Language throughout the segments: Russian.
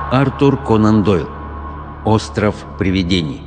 Артур Конан Дойл. Остров привидений.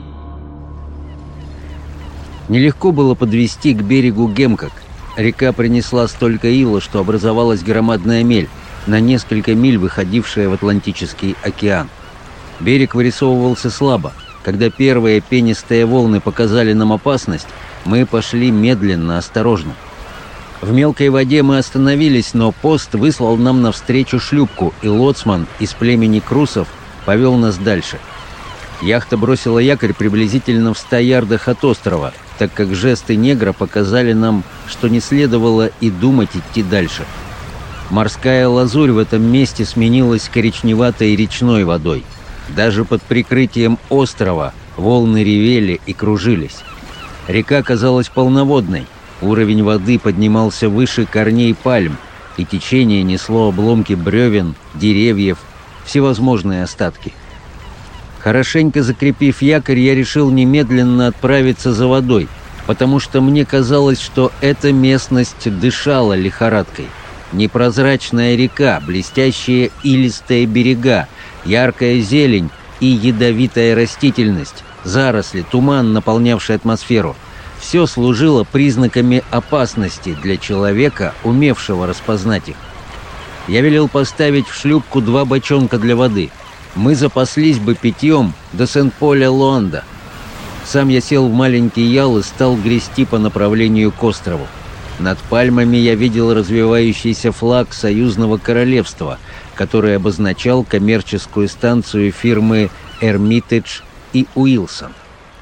Нелегко было подвести к берегу Гемкок. Река принесла столько ила, что образовалась громадная мель, на несколько миль выходившая в Атлантический океан. Берег вырисовывался слабо. Когда первые пенистые волны показали нам опасность, мы пошли медленно, осторожно. В мелкой воде мы остановились, но пост выслал нам навстречу шлюпку, и лоцман из племени Крусов повел нас дальше. Яхта бросила якорь приблизительно в 100 ярдах от острова, так как жесты негра показали нам, что не следовало и думать идти дальше. Морская лазурь в этом месте сменилась коричневатой речной водой. Даже под прикрытием острова волны ревели и кружились. Река казалась полноводной. Уровень воды поднимался выше корней пальм, и течение несло обломки бревен, деревьев, всевозможные остатки. Хорошенько закрепив якорь, я решил немедленно отправиться за водой, потому что мне казалось, что эта местность дышала лихорадкой. Непрозрачная река, блестящие илистые берега, яркая зелень и ядовитая растительность, заросли, туман, наполнявший атмосферу — все служило признаками опасности для человека, умевшего распознать их. Я велел поставить в шлюпку 2 бочонка для воды. Мы запаслись бы питьем до Сент-Поля-Луанда. Сам я сел в маленький ял и стал грести по направлению к острову. Над пальмами я видел развивающийся флаг Союзного Королевства, который обозначал коммерческую станцию фирмы «Эрмитедж» и «Уилсон».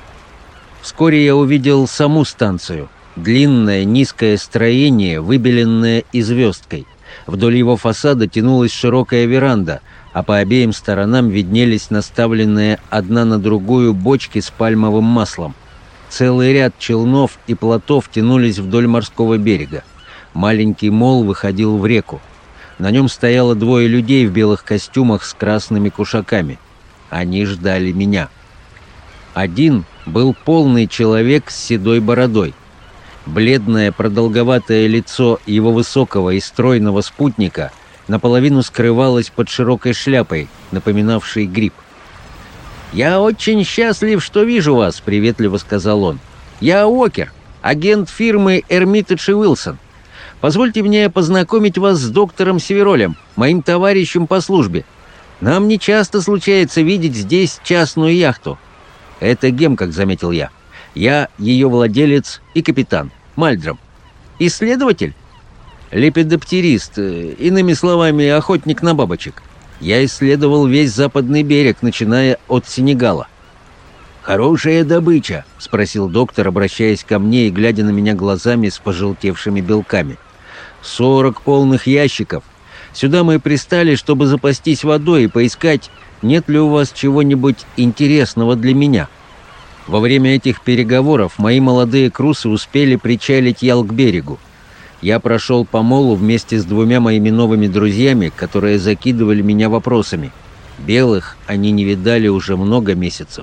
Вскоре я увидел саму станцию. Длинное низкое строение, выбеленное и звездкой. Вдоль его фасада тянулась широкая веранда, а по обеим сторонам виднелись наставленные одна на другую бочки с пальмовым маслом. Целый ряд челнов и плотов тянулись вдоль морского берега. Маленький мол выходил в реку. На нем стояло 2 людей в белых костюмах с красными кушаками. Они ждали меня. Один был полный человек с седой бородой. Бледное продолговатое лицо его высокого и стройного спутника наполовину скрывалось под широкой шляпой, напоминавшей гриб. «Я очень счастлив, что вижу вас», — приветливо сказал он. «Я Уокер, агент фирмы «Эрмитедж и Уилсон». Позвольте мне познакомить вас с доктором Северолем, моим товарищем по службе. Нам не часто случается видеть здесь частную яхту». «Это Гемкок», — заметил я. «Я ее владелец и капитан, Мальдром». «Исследователь?» «Лепидоптерист, иными словами, охотник на бабочек. Я исследовал весь западный берег, начиная от Сенегала». «Хорошая добыча?» — спросил доктор, обращаясь ко мне и глядя на меня глазами с пожелтевшими белками. 40 полных ящиков. Сюда мы пристали, чтобы запастись водой и поискать, нет ли у вас чего-нибудь интересного для меня». Во время этих переговоров мои молодые крусы успели причалить ял к берегу. Я прошел по молу вместе с 2 моими новыми друзьями, которые закидывали меня вопросами. Белых они не видали уже много месяцев.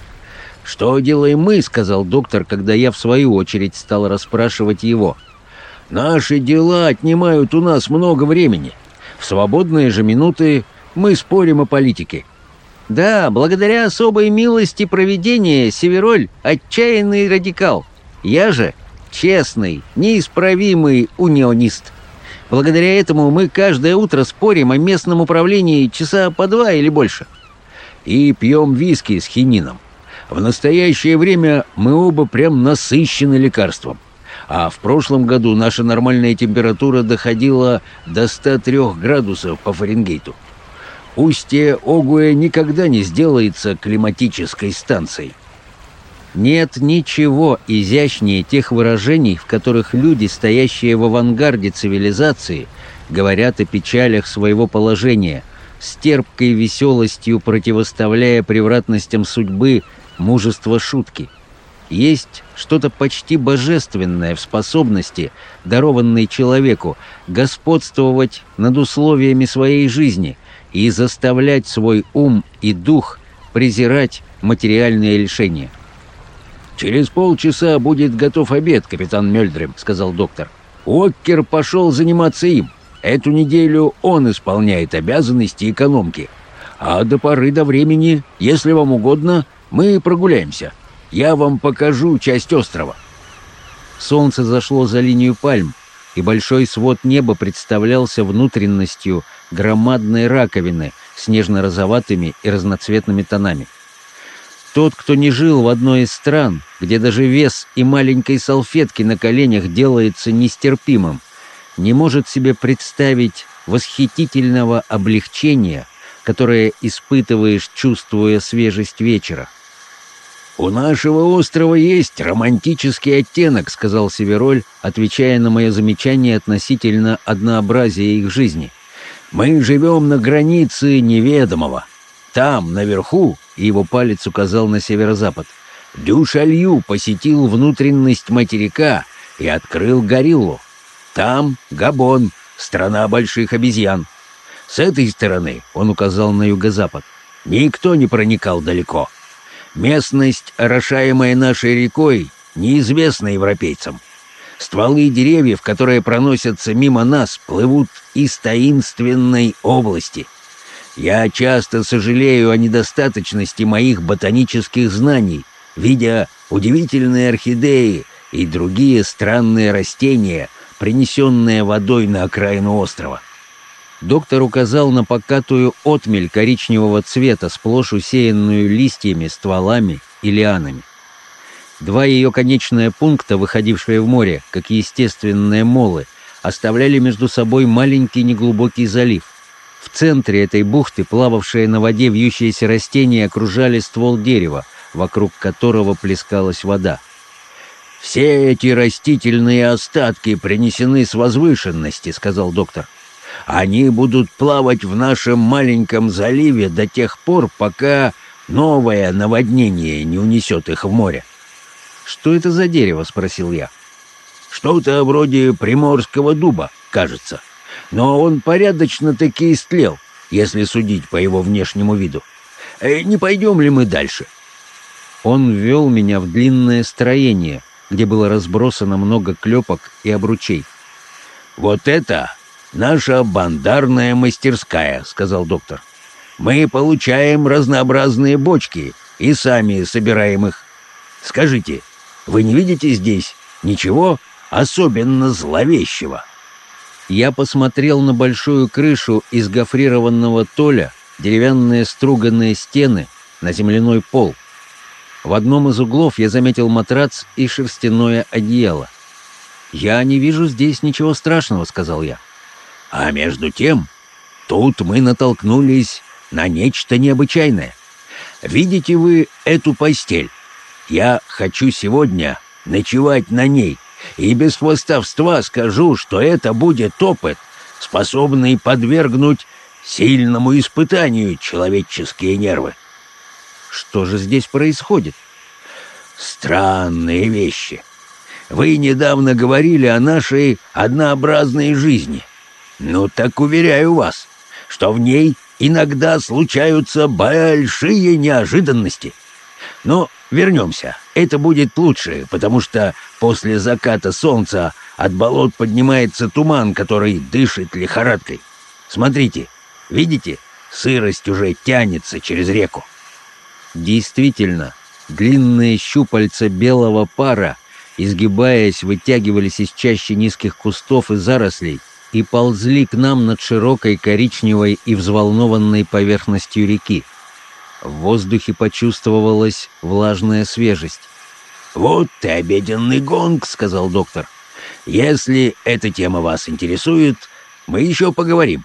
«Что делаем мы?» — сказал доктор, когда я в свою очередь стал расспрашивать его. «Наши дела отнимают у нас много времени. В свободные же минуты мы спорим о политике». «Да, благодаря особой милости провидения Североль — отчаянный радикал. Я же честный, неисправимый унионист. Благодаря этому мы каждое утро спорим о местном управлении часа по 2 или больше. И пьем виски с хинином. В настоящее время мы оба прям насыщены лекарством. А в прошлом году наша нормальная температура доходила до 103 градусов по Фаренгейту. Устье Огуэ никогда не сделается климатической станцией». Нет ничего изящнее тех выражений, в которых люди, стоящие в авангарде цивилизации, говорят о печалях своего положения, с терпкой веселостью противоставляя превратностям судьбы мужество шутки. Есть что-то почти божественное в способности, дарованной человеку, господствовать над условиями своей жизни и заставлять свой ум и дух презирать материальные лишения. «Через полчаса будет готов обед, капитан Мёльдрем», — сказал доктор. «Уокер пошел заниматься им. Эту неделю он исполняет обязанности экономки. А до поры до времени, если вам угодно, мы прогуляемся. Я вам покажу часть острова». Солнце зашло за линию пальм, и большой свод неба представлялся внутренностью громадной раковины с нежно-розоватыми и разноцветными тонами. Тот, кто не жил в одной из стран, где даже вес и маленькой салфетки на коленях делается нестерпимым, не может себе представить восхитительного облегчения, которое испытываешь, чувствуя свежесть вечера. «У нашего острова есть романтический оттенок», — сказал Североль, отвечая на мое замечание относительно однообразия их жизни. «Мы живем на границе неведомого. Там, наверху, — и его палец указал на северо-запад, — Дю-Шалью посетил внутренность материка и открыл гориллу. Там Габон, страна больших обезьян. С этой стороны, — он указал на юго-запад, — никто не проникал далеко. Местность, орошаемая нашей рекой, неизвестна европейцам. Стволы деревьев, которые проносятся мимо нас, плывут из таинственной области. Я часто сожалею о недостаточности моих ботанических знаний, видя удивительные орхидеи и другие странные растения, принесенные водой на окраину острова». Доктор указал на покатую отмель коричневого цвета, сплошь усеянную листьями, стволами и лианами. Два ее конечные пункта, выходившие в море, как естественные молы, оставляли между собой маленький неглубокий залив. В центре этой бухты плававшие на воде вьющиеся растения окружали ствол дерева, вокруг которого плескалась вода. «Все эти растительные остатки принесены с возвышенности», — сказал доктор. «Они будут плавать в нашем маленьком заливе до тех пор, пока новое наводнение не унесет их в море». «Что это за дерево?» — спросил я. «Что-то вроде приморского дуба, кажется. Но он порядочно-таки истлел, если судить по его внешнему виду. Не пойдем ли мы дальше?» Он ввел меня в длинное строение, где было разбросано много клепок и обручей. «Вот это наша бандарная мастерская», — сказал доктор. «Мы получаем разнообразные бочки и сами собираем их. Скажите, вы не видите здесь ничего особенно зловещего?» Я посмотрел на большую крышу из гофрированного толя, деревянные струганные стены, на земляной пол. В одном из углов я заметил матрац и шерстяное одеяло. «Я не вижу здесь ничего страшного», — сказал я. «А между тем, тут мы натолкнулись на нечто необычайное. Видите вы эту постель? Я хочу сегодня ночевать на ней, и без хвастовства скажу, что это будет опыт, способный подвергнуть сильному испытанию человеческие нервы». «Что же здесь происходит?» «Странные вещи. Вы недавно говорили о нашей однообразной жизни. Ну так уверяю вас, что в ней иногда случаются большие неожиданности. Но вернемся, это будет лучше, потому что после заката солнца от болот поднимается туман, который дышит лихорадкой. Смотрите, видите, сырость уже тянется через реку». Действительно, длинные щупальца белого пара, изгибаясь, вытягивались из чащи низких кустов и зарослей и ползли к нам над широкой коричневой и взволнованной поверхностью реки. В воздухе почувствовалась влажная свежесть. «Вот и обеденный гонг», — сказал доктор. «Если эта тема вас интересует, мы еще поговорим».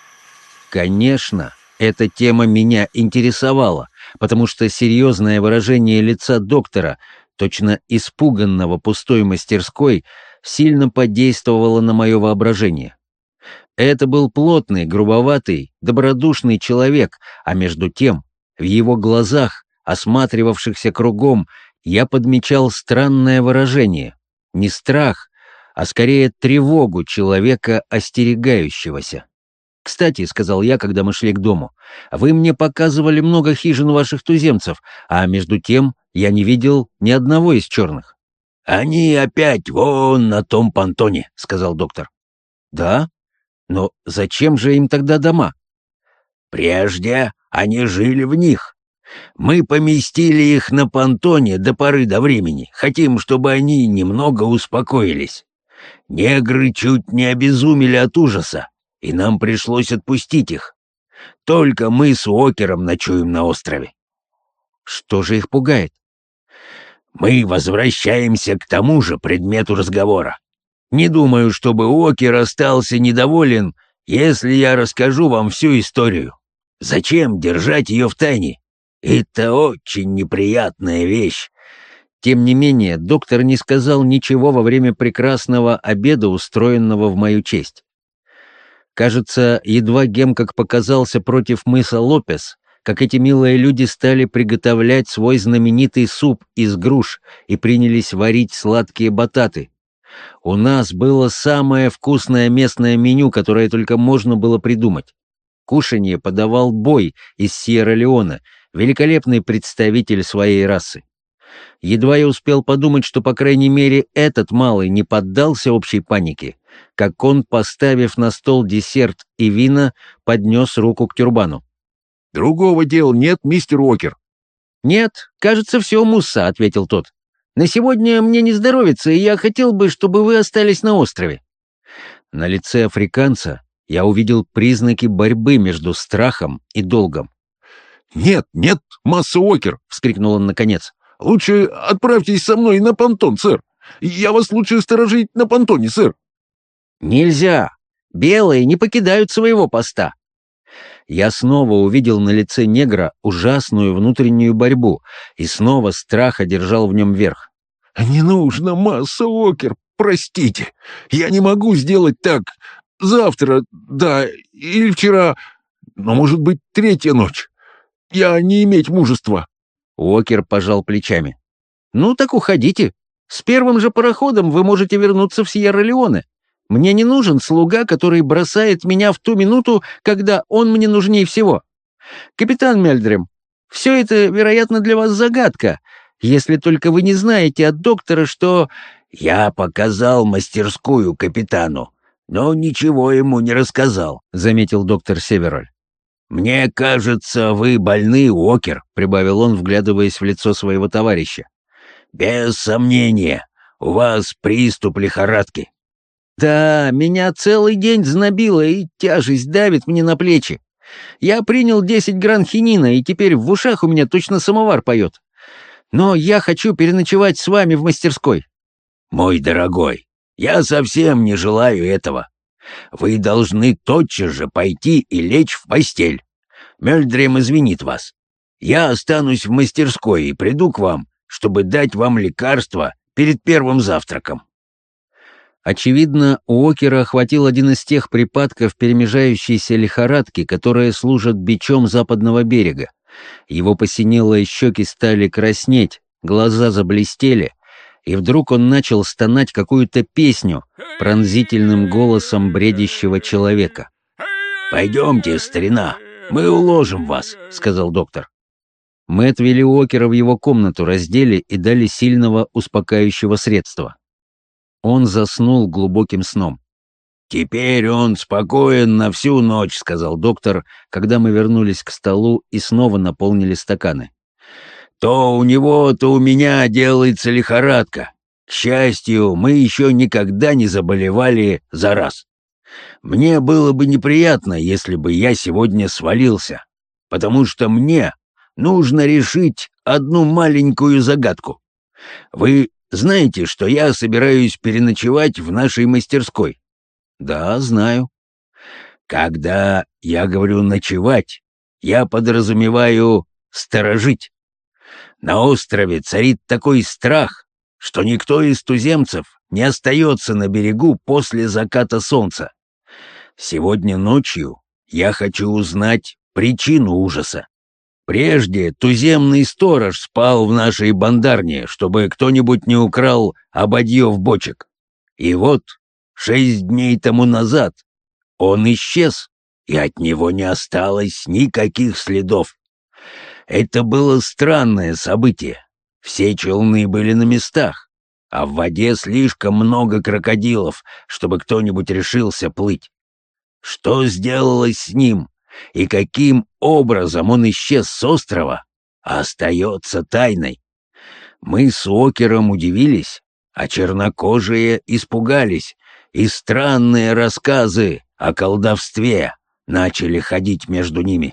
Конечно, эта тема меня интересовала, потому что серьезное выражение лица доктора, точно испуганного пустой мастерской, сильно подействовало на мое воображение. Это был плотный, грубоватый, добродушный человек, а между тем в его глазах, осматривавшихся кругом, я подмечал странное выражение. Не страх, а скорее тревогу человека, остерегающегося. «Кстати», — сказал я, когда мы шли к дому, — «вы мне показывали много хижин ваших туземцев, а между тем я не видел ни одного из черных». «Они опять вон на том понтоне», — сказал доктор. «Да? Но зачем же им тогда дома?» «Прежде Они жили в них. Мы поместили их на понтоне до поры до времени. Хотим, чтобы они немного успокоились. Негры чуть не обезумели от ужаса, и нам пришлось отпустить их. Только мы с Уокером ночуем на острове. Что же их пугает? Мы возвращаемся к тому же предмету разговора. Не думаю, чтобы Уокер остался недоволен, если я расскажу вам всю историю. Зачем держать ее в тайне? Это очень неприятная вещь. Тем не менее, доктор не сказал ничего во время прекрасного обеда, устроенного в мою честь. Кажется, едва Гемкок показался против мыса Лопес, как эти милые люди стали приготовлять свой знаменитый суп из груш и принялись варить сладкие бататы. У нас было самое вкусное местное меню, которое только можно было придумать. Кушанье подавал Бой из Сьерра-Леоне, великолепный представитель своей расы. Едва я успел подумать, что, по крайней мере, этот малый не поддался общей панике, как он, поставив на стол десерт и вина, поднес руку к тюрбану. «Другого дела нет, мистер Уокер». «Нет, кажется, все, Мусса», — ответил тот. «На сегодня мне не здоровится, и я хотел бы, чтобы вы остались на острове». На лице африканца я увидел признаки борьбы между страхом и долгом. «Нет, нет, масса Уокер!» — вскрикнул он наконец. «Лучше отправьтесь со мной на понтон, сэр. Я вас лучше сторожить на понтоне, сэр». «Нельзя! Белые не покидают своего поста!» Я снова увидел на лице негра ужасную внутреннюю борьбу, и снова страх одержал в нем верх. «Не нужно, масса Уокер, простите. Я не могу сделать так. Завтра, да, или вчера, но, может быть, третья ночь. Я не иметь мужества». Уокер пожал плечами. «Ну так уходите. С первым же пароходом вы можете вернуться в Сьерра-Леоне. Мне не нужен слуга, который бросает меня в ту минуту, когда он мне нужнее всего. Капитан Мельдрем, все это, вероятно, для вас загадка, если только вы не знаете от доктора, что...» «Я показал мастерскую капитану, но ничего ему не рассказал», — заметил доктор Североль. «Мне кажется, вы больны, Уокер», — прибавил он, вглядываясь в лицо своего товарища. «Без сомнения, у вас приступ лихорадки». «Да, меня целый день знобило, и тяжесть давит мне на плечи. Я принял 10 гран хинина, и теперь в ушах у меня точно самовар поет. Но я хочу переночевать с вами в мастерской». «Мой дорогой, я совсем не желаю этого. Вы должны тотчас же пойти и лечь в постель. Мельдрем извинит вас. Я останусь в мастерской и приду к вам, чтобы дать вам лекарство перед первым завтраком». Очевидно, Уокера охватил один из тех припадков перемежающейся лихорадки, которые служат бичом западного берега. Его посинелые щеки стали краснеть, глаза заблестели, и вдруг он начал стонать какую-то песню пронзительным голосом бредящего человека. «Пойдемте, старина, мы уложим вас», — сказал доктор. Мы отвели Уокера в его комнату, раздели и дали сильного успокаивающего средства. Он заснул глубоким сном. «Теперь он спокоен на всю ночь», — сказал доктор, когда мы вернулись к столу и снова наполнили стаканы. «То у него, то у меня делается лихорадка. К счастью, мы еще никогда не заболевали за раз. Мне было бы неприятно, если бы я сегодня свалился, потому что мне нужно решить одну маленькую загадку. Вы знаете, что я собираюсь переночевать в нашей мастерской?» «Да, знаю». «Когда я говорю «ночевать», я подразумеваю «сторожить». На острове царит такой страх, что никто из туземцев не остается на берегу после заката солнца. Сегодня ночью я хочу узнать причину ужаса. Прежде туземный сторож спал в нашей бандарне, чтобы кто-нибудь не украл ободьев бочек. И вот 6 дней тому назад он исчез, и от него не осталось никаких следов. Это было странное событие. Все челны были на местах, а в воде слишком много крокодилов, чтобы кто-нибудь решился плыть. Что сделалось с ним, И каким образом он исчез с острова, остается тайной. Мы с Уокером удивились, а чернокожие испугались, и странные рассказы о колдовстве начали ходить между ними.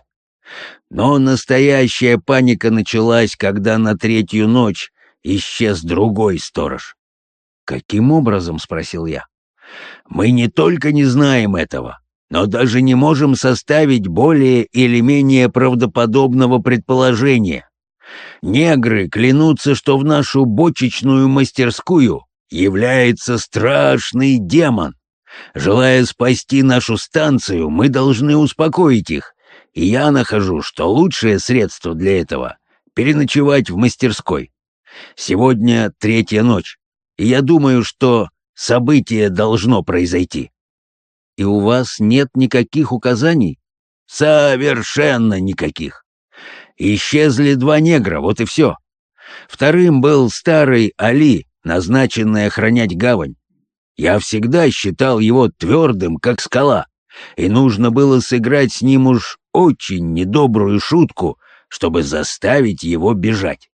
Но настоящая паника началась, когда на третью ночь исчез другой сторож. «Каким образом?» — спросил я. Мы не только не знаем этого, но даже не можем составить более или менее правдоподобного предположения. Негры клянутся, что в нашу бочечную мастерскую является страшный демон. Желая спасти нашу станцию, мы должны успокоить их, и я нахожу, что лучшее средство для этого — переночевать в мастерской. Сегодня третья ночь, и я думаю, что событие должно произойти». «И у вас нет никаких указаний?» «Совершенно никаких. Исчезли 2 негра, вот и все. Вторым был старый Али, назначенный охранять гавань. Я всегда считал его твердым, как скала, и нужно было сыграть с ним уж очень недобрую шутку, чтобы заставить его бежать».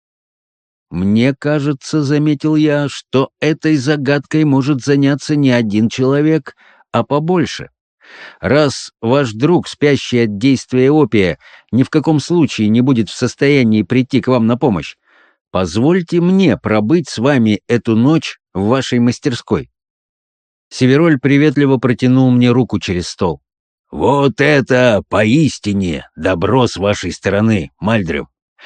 «Мне кажется, — заметил я, — что этой загадкой может заняться не один человек, а побольше. Раз ваш друг, спящий от действия опия, ни в каком случае не будет в состоянии прийти к вам на помощь, позвольте мне пробыть с вами эту ночь в вашей мастерской». Североль приветливо протянул мне руку через стол. «Вот это поистине добро с вашей стороны, Мальдрем.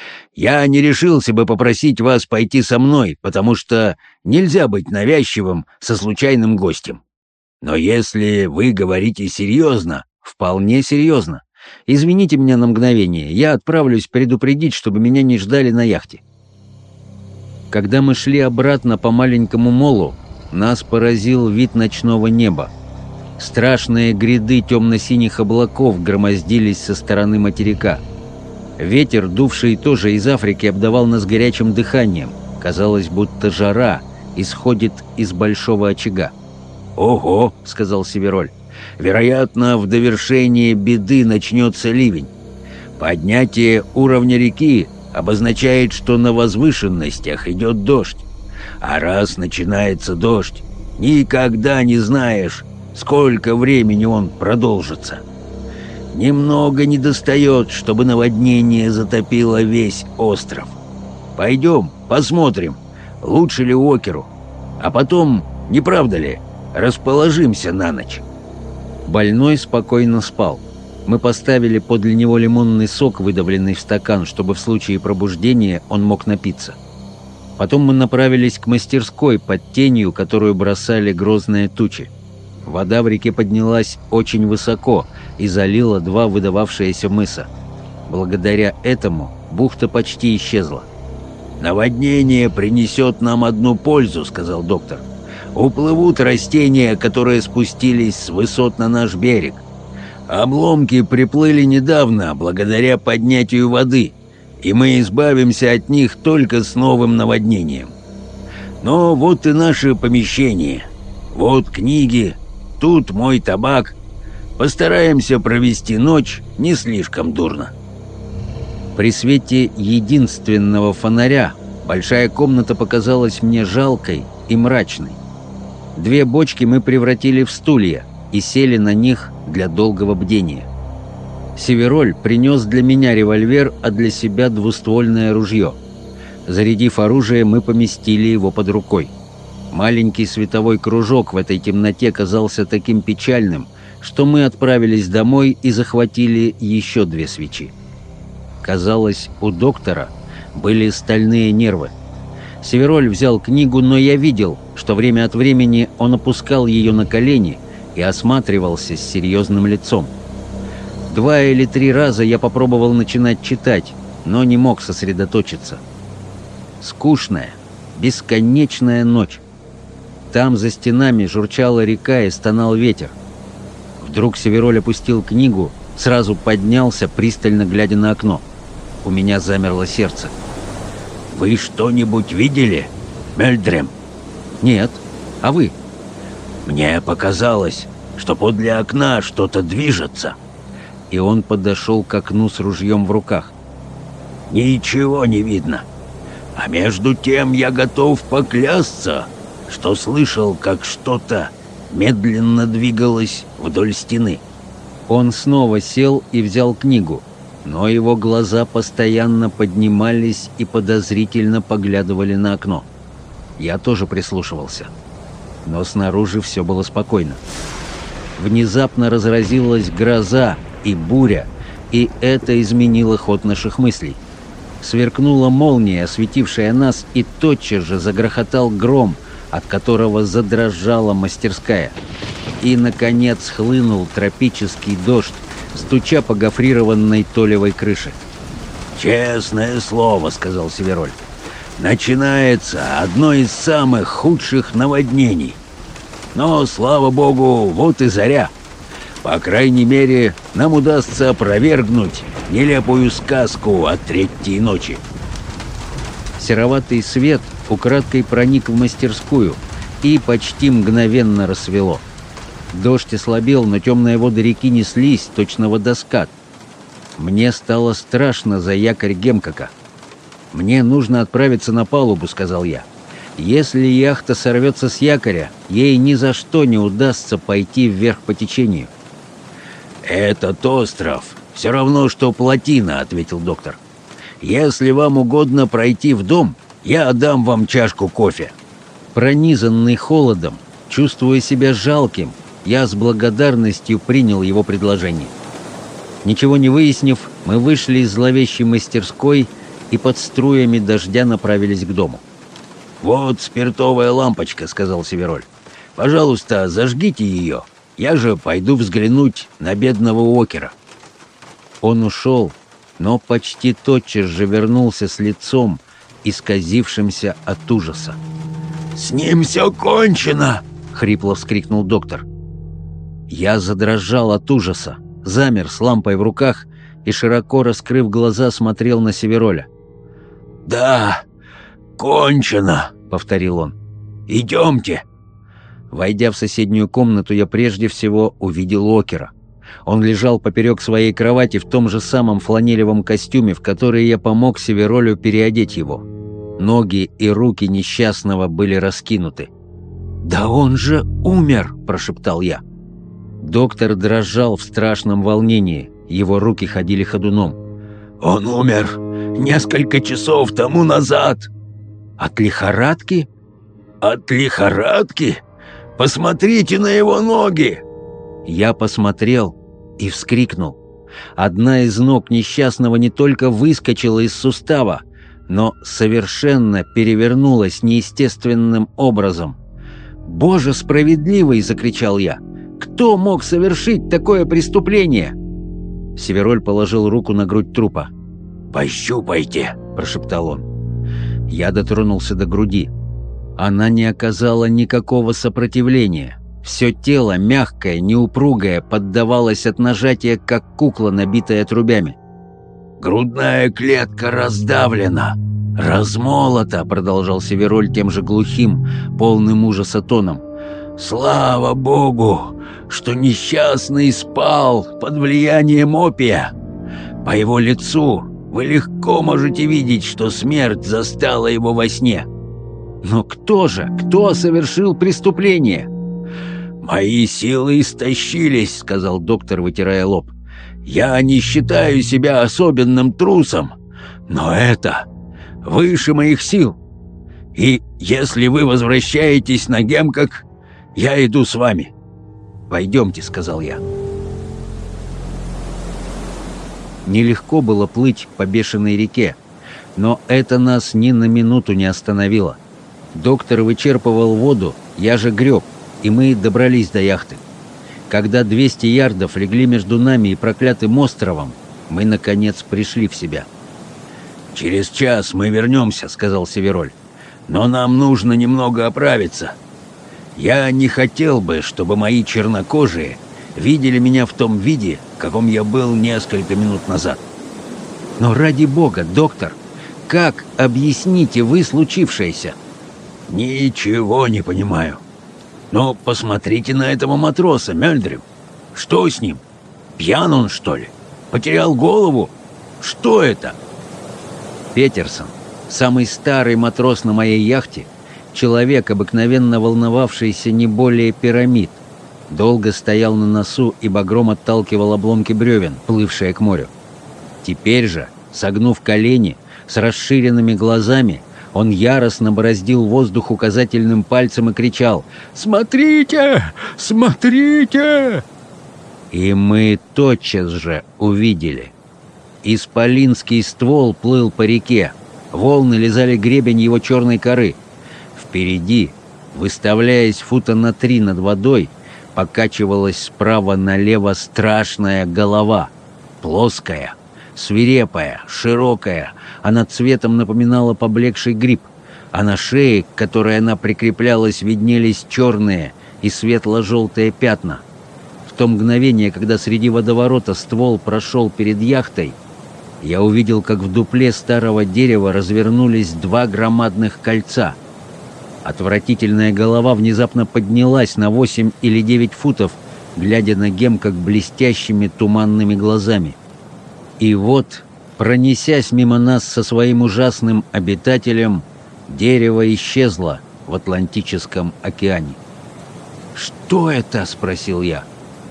Я не решился бы попросить вас пойти со мной, потому что нельзя быть навязчивым со случайным гостем. Но если вы говорите серьезно...» «Вполне серьезно. Извините меня на мгновение, я отправлюсь предупредить, чтобы меня не ждали на яхте». Когда мы шли обратно по маленькому молу, нас поразил вид ночного неба. Страшные гряды темно-синих облаков громоздились со стороны материка. Ветер, дувший тоже из Африки, обдавал нас горячим дыханием. Казалось, будто жара исходит из большого очага. «Ого!» — сказал Североль. «Вероятно, в довершение беды начнется ливень. Поднятие уровня реки обозначает, что на возвышенностях идет дождь. А раз начинается дождь, никогда не знаешь, сколько времени он продолжится. Немного недостает, чтобы наводнение затопило весь остров. Пойдем, посмотрим, лучше ли Уокеру. А потом, не правда ли, расположимся на ночь». Больной спокойно спал. Мы поставили подле него лимонный сок, выдавленный в стакан, чтобы в случае пробуждения он мог напиться. Потом мы направились к мастерской под тенью, которую бросали грозные тучи. Вода в реке поднялась очень высоко и залила 2 выдававшиеся мыса. Благодаря этому бухта почти исчезла. «Наводнение принесет нам одну пользу», — сказал доктор. «Уплывут растения, которые спустились с высот на наш берег. Обломки приплыли недавно, благодаря поднятию воды, и мы избавимся от них только с новым наводнением. Но вот и наше помещение. Вот книги, тут мой табак. Постараемся провести ночь не слишком дурно». При свете единственного фонаря большая комната показалась мне жалкой и мрачной. 2 бочки мы превратили в стулья и сели на них для долгого бдения. Североль принес для меня револьвер, а для себя двуствольное ружье. Зарядив оружие, мы поместили его под рукой. Маленький световой кружок в этой темноте казался таким печальным, что мы отправились домой и захватили еще 2 свечи. Казалось, у доктора были стальные нервы. Североль взял книгу, но я видел, что время от времени он опускал ее на колени и осматривался с серьезным лицом. 2 или 3 раза я попробовал начинать читать, но не мог сосредоточиться. Скучная, бесконечная ночь. Там за стенами журчала река и стонал ветер. Вдруг Североль опустил книгу, сразу поднялся, пристально глядя на окно. У меня замерло сердце. «Вы что-нибудь видели, Мальдрем?» «Нет. А вы?» «Мне показалось, что подле окна что-то движется. и он подошел к окну с ружьем в руках. «Ничего не видно. А между тем я готов поклясться, что слышал, как что-то медленно двигалось вдоль стены». Он снова сел и взял книгу, но его глаза постоянно поднимались и подозрительно поглядывали на окно. Я тоже прислушивался. Но снаружи все было спокойно. Внезапно разразилась гроза и буря, и это изменило ход наших мыслей. Сверкнула молния, осветившая нас, и тотчас же загрохотал гром, от которого задрожала мастерская. И, наконец, хлынул тропический дождь, стуча по гофрированной толевой крыше. «Честное слово», — сказал Североль, — «начинается одно из самых худших наводнений. Но, слава богу, вот и заря. По крайней мере, нам удастся опровергнуть нелепую сказку о третьей ночи». Сероватый свет украдкой проник в мастерскую, и почти мгновенно рассвело. Дождь ослабел, но темные воды реки неслись, точно водоскат. Мне стало страшно за якорь Гемкока. «Мне нужно отправиться на палубу», — сказал я. «Если яхта сорвется с якоря, ей ни за что не удастся пойти вверх по течению». «Этот остров все равно, что плотина», — ответил доктор. «Если вам угодно пройти в дом, я отдам вам чашку кофе». Пронизанный холодом, чувствуя себя жалким, я с благодарностью принял его предложение. Ничего не выяснив, мы вышли из зловещей мастерской и под струями дождя направились к дому. «Вот спиртовая лампочка», — сказал Североль. «Пожалуйста, зажгите ее. Я же пойду взглянуть на бедного Уокера». Он ушел, но почти тотчас же вернулся с лицом, исказившимся от ужаса. «С ним все кончено!» — хрипло вскрикнул доктор. Я задрожал от ужаса, замер с лампой в руках и, широко раскрыв глаза, смотрел на Североля. «Да, кончено!» — повторил он. «Идемте!» Войдя в соседнюю комнату, я прежде всего увидел Уокера. Он лежал поперек своей кровати в том же самом фланелевом костюме, в который я помог Северолю переодеть его. Ноги и руки несчастного были раскинуты. «Да он же умер!» – прошептал я. Доктор дрожал в страшном волнении, его руки ходили ходуном. «Он умер несколько часов тому назад!» «От лихорадки?» «От лихорадки? Посмотрите на его ноги!» Я посмотрел и вскрикнул. Одна из ног несчастного не только выскочила из сустава, но совершенно перевернулась неестественным образом. «Боже справедливый!» — закричал я. «Кто мог совершить такое преступление?» Североль положил руку на грудь трупа. «Пощупайте!» — прошептал он. Я дотронулся до груди. Она не оказала никакого сопротивления. Все тело, мягкое, неупругое, поддавалось от нажатия, как кукла, набитая трубями. «Грудная клетка раздавлена, размолота», — продолжал Североль тем же глухим, полным ужаса тоном. «Слава Богу, что несчастный спал под влиянием опия. По его лицу вы легко можете видеть, что смерть застала его во сне». «Но кто же? Кто совершил преступление?» «Мои силы истощились», — сказал доктор, вытирая лоб. «Я не считаю себя особенным трусом, но это выше моих сил. И если вы возвращаетесь на Гемкок, я иду с вами». «Пойдемте», — сказал я. Нелегко было плыть по бешеной реке, но это нас ни на минуту не остановило. Доктор вычерпывал воду, я же греб, и мы добрались до яхты. Когда 200 ярдов легли между нами и проклятым островом, мы, наконец, пришли в себя. «Через час мы вернемся», — сказал Североль. «Но нам нужно немного оправиться. Я не хотел бы, чтобы мои чернокожие видели меня в том виде, в каком я был несколько минут назад». «Но ради бога, доктор, как объясните вы случившееся?» «Ничего не понимаю. Но посмотрите на этого матроса, Мёльдрим. Что с ним? Пьян он, что ли? Потерял голову? Что это?» Петерсон, самый старый матрос на моей яхте, человек, обыкновенно волновавшийся не более пирамид, долго стоял на носу и багром отталкивал обломки бревен, плывшие к морю. Теперь же, согнув колени, с расширенными глазами, он яростно бороздил воздух указательным пальцем и кричал: «Смотрите! Смотрите!» И мы тотчас же увидели. Исполинский ствол плыл по реке, волны лизали гребень его черной коры. Впереди, выставляясь фута на 3 над водой, покачивалась справа налево страшная голова, плоская, свирепая, широкая. Она цветом напоминала поблекший гриб, а на шее, к которой она прикреплялась, виднелись черные и светло-желтые пятна. В то мгновение, когда среди водоворота ствол прошел перед яхтой, я увидел, как в дупле старого дерева развернулись 2 громадных кольца. Отвратительная голова внезапно поднялась на 8 или 9 футов, глядя на Гемкок блестящими туманными глазами. И вот, пронесясь мимо нас со своим ужасным обитателем, дерево исчезло в Атлантическом океане. «Что это?» — спросил я.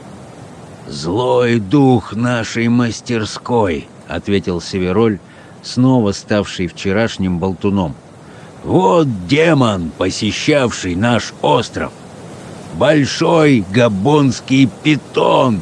«Злой дух нашей мастерской», — ответил Североль, снова ставший вчерашним болтуном. «Вот демон, посещавший наш остров. Большой габонский питон».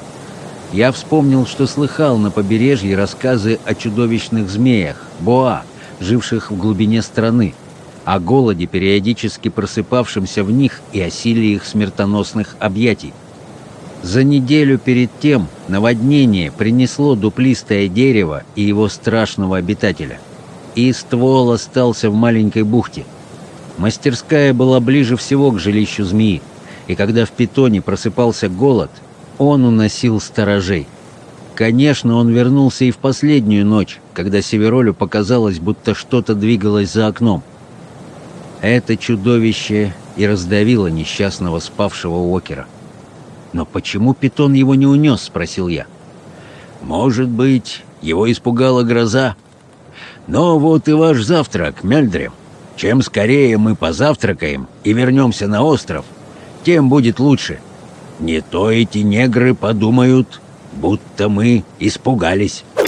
Я вспомнил, что слыхал на побережье рассказы о чудовищных змеях, боа, живших в глубине страны, о голоде, периодически просыпавшемся в них, и о силе их смертоносных объятий. За неделю перед тем наводнение принесло дуплистое дерево и его страшного обитателя. И ствол остался в маленькой бухте. Мастерская была ближе всего к жилищу змеи, и когда в питоне просыпался голод, он уносил сторожей. Конечно, он вернулся и в последнюю ночь, когда Северолю показалось, будто что-то двигалось за окном. Это чудовище и раздавило несчастного спавшего Уокера. «Но почему питон его не унес?» — спросил я. «Может быть, его испугала гроза? Но вот и ваш завтрак, Мельдрем. Чем скорее мы позавтракаем и вернемся на остров, тем будет лучше. Не то эти негры подумают, будто мы испугались».